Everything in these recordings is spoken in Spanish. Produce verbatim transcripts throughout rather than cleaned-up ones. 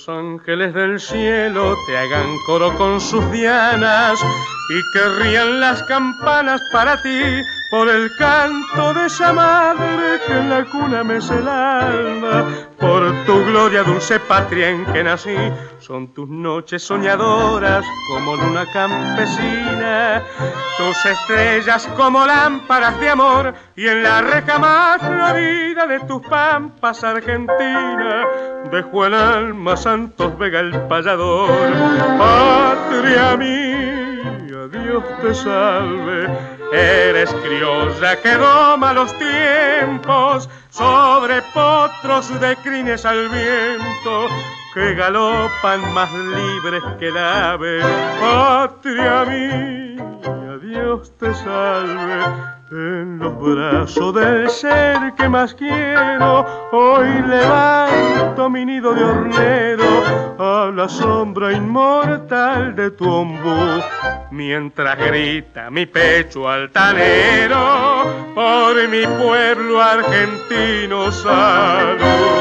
los ángeles del cielo te hagan coro con sus dianas y que rían las campanas para ti por el canto de esa madre que en la cuna mece el alma, por tu gloria dulce patria en que nací. Son tus noches soñadoras como luna campesina, tus estrellas como lámparas de amor, y en la recama florida de tus pampas Argentina dejó el alma Santos Vega el payador. Patria mía, Dios te salve, eres criolla que doma los tiempos sobre potros de crines al viento que galopan más libres que el ave. Patria mía, Dios te salve, en los brazos del ser que más quiero hoy levanto mi nido de hornero a la sombra inmortal de tu ombú, mientras grita mi pecho altanero por mi pueblo argentino salud.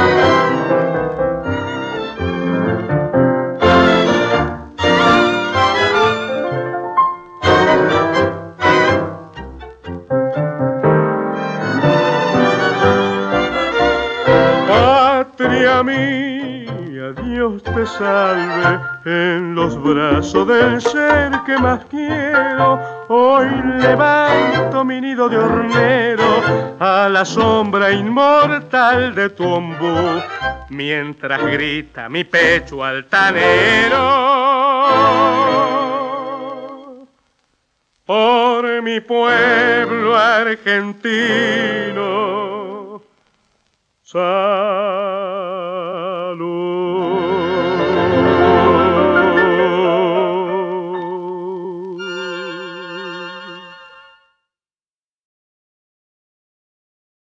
Patria mía, Dios te salve, en los brazos del ser que más quiero hoy levanto mi nido de hornero a la sombra inmortal de tu ombú, mientras grita mi pecho altanero por mi pueblo argentino. Sa